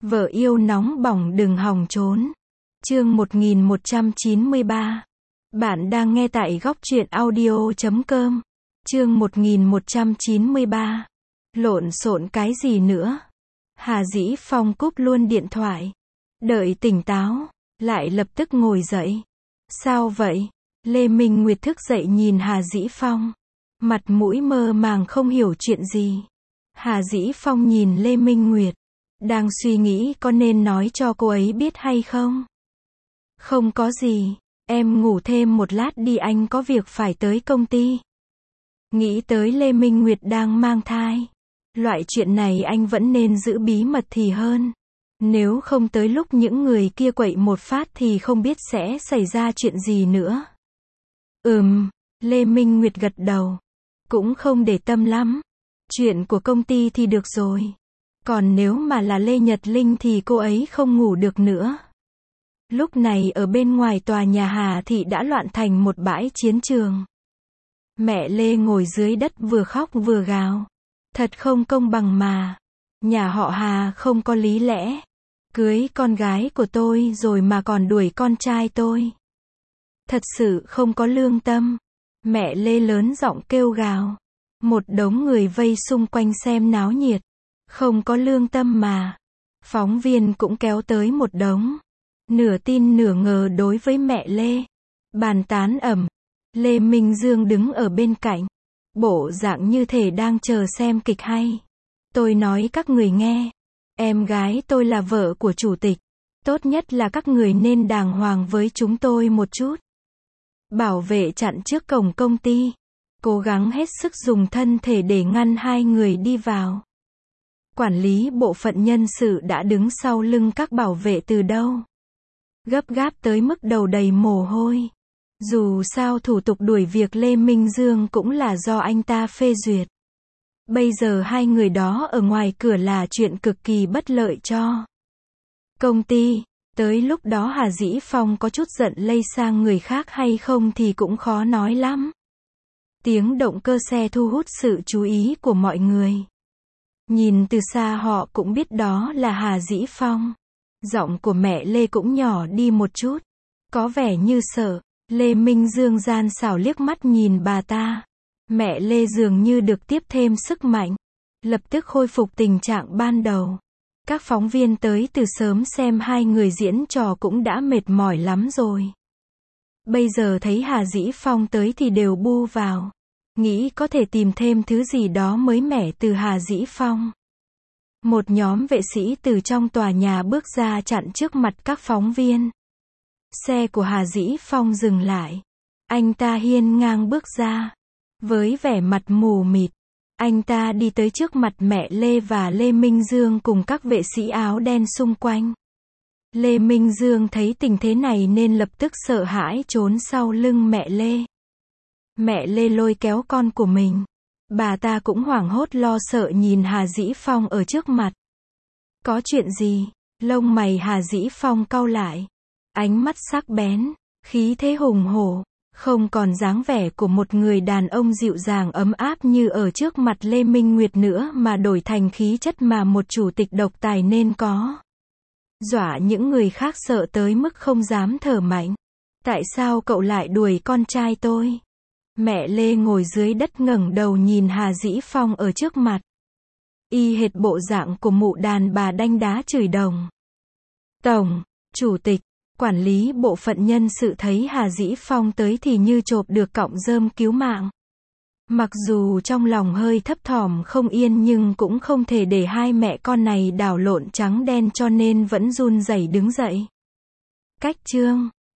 Vợ yêu nóng bỏng đừng hòng trốn. Chương 1193. Bạn đang nghe tại góc truyện audio.com. Chương 1193. Lộn xộn cái gì nữa? Hà Dĩ Phong cúp luôn điện thoại. Đợi tỉnh táo, lại lập tức ngồi dậy. Sao vậy? Lê Minh Nguyệt thức dậy nhìn Hà Dĩ Phong. Mặt mũi mơ màng không hiểu chuyện gì. Hà Dĩ Phong nhìn Lê Minh Nguyệt. Đang suy nghĩ có nên nói cho cô ấy biết hay không? Không có gì, em ngủ thêm một lát đi, anh có việc phải tới công ty. Nghĩ tới Lê Minh Nguyệt đang mang thai. Loại chuyện này anh vẫn nên giữ bí mật thì hơn. Nếu không tới lúc những người kia quậy một phát thì không biết sẽ xảy ra chuyện gì nữa. Lê Minh Nguyệt gật đầu. Cũng không để tâm lắm. Chuyện của công ty thì được rồi. Còn nếu mà là Lê Nhật Linh thì cô ấy không ngủ được nữa. Lúc này ở bên ngoài tòa nhà Hà Thị đã loạn thành một bãi chiến trường. Mẹ Lê ngồi dưới đất vừa khóc vừa gào. Thật không công bằng mà. Nhà họ Hà không có lý lẽ. Cưới con gái của tôi rồi mà còn đuổi con trai tôi. Thật sự không có lương tâm. Mẹ Lê lớn giọng kêu gào. Một đống người vây xung quanh xem náo nhiệt. Không có lương tâm mà. Phóng viên cũng kéo tới một đống. Nửa tin nửa ngờ đối với mẹ Lê. Bàn tán ầm. Lê Minh Dương đứng ở bên cạnh. Bộ dạng như thể đang chờ xem kịch hay. Tôi nói các người nghe. Em gái tôi là vợ của chủ tịch. Tốt nhất là các người nên đàng hoàng với chúng tôi một chút. Bảo vệ chặn trước cổng công ty. Cố gắng hết sức dùng thân thể để ngăn hai người đi vào. Quản lý bộ phận nhân sự đã đứng sau lưng các bảo vệ từ đâu. Gấp gáp tới mức đầu đầy mồ hôi. Dù sao thủ tục đuổi việc Lê Minh Dương cũng là do anh ta phê duyệt. Bây giờ hai người đó ở ngoài cửa là chuyện cực kỳ bất lợi cho công ty. Tới lúc đó Hà Dĩ Phong có chút giận lây sang người khác hay không thì cũng khó nói lắm. Tiếng động cơ xe thu hút sự chú ý của mọi người. Nhìn từ xa họ cũng biết đó là Hà Dĩ Phong. Giọng của mẹ Lê cũng nhỏ đi một chút. Có vẻ như sợ. Lê Minh Dương gian xảo liếc mắt nhìn bà ta. Mẹ Lê dường như được tiếp thêm sức mạnh. Lập tức khôi phục tình trạng ban đầu. Các phóng viên tới từ sớm xem hai người diễn trò cũng đã mệt mỏi lắm rồi. Bây giờ thấy Hà Dĩ Phong tới thì đều bu vào. Nghĩ có thể tìm thêm thứ gì đó mới mẻ từ Hà Dĩ Phong. Một nhóm vệ sĩ từ trong tòa nhà bước ra chặn trước mặt các phóng viên. Xe của Hà Dĩ Phong dừng lại. Anh ta hiên ngang bước ra. Với vẻ mặt mù mịt, anh ta đi tới trước mặt mẹ Lê và Lê Minh Dương cùng các vệ sĩ áo đen xung quanh. Lê Minh Dương thấy tình thế này nên lập tức sợ hãi trốn sau lưng mẹ Lê. Mẹ Lê lôi kéo con của mình. Bà ta cũng hoảng hốt lo sợ nhìn Hà Dĩ Phong ở trước mặt. Có chuyện gì? Lông mày Hà Dĩ Phong cau lại. Ánh mắt sắc bén, khí thế hùng hổ. Không còn dáng vẻ của một người đàn ông dịu dàng ấm áp như ở trước mặt Lê Minh Nguyệt nữa mà đổi thành khí chất mà một chủ tịch độc tài nên có. Dọa những người khác sợ tới mức không dám thở mạnh. Tại sao cậu lại đuổi con trai tôi? Mẹ Lê ngồi dưới đất ngẩng đầu nhìn Hà Dĩ Phong ở trước mặt. Y hệt bộ dạng của mụ đàn bà đanh đá chửi đồng. Tổng, chủ tịch, quản lý bộ phận nhân sự thấy Hà Dĩ Phong tới thì như chộp được cọng rơm cứu mạng. Mặc dù trong lòng hơi thấp thỏm không yên nhưng cũng không thể để hai mẹ con này đảo lộn trắng đen cho nên vẫn run rẩy đứng dậy. Cách chương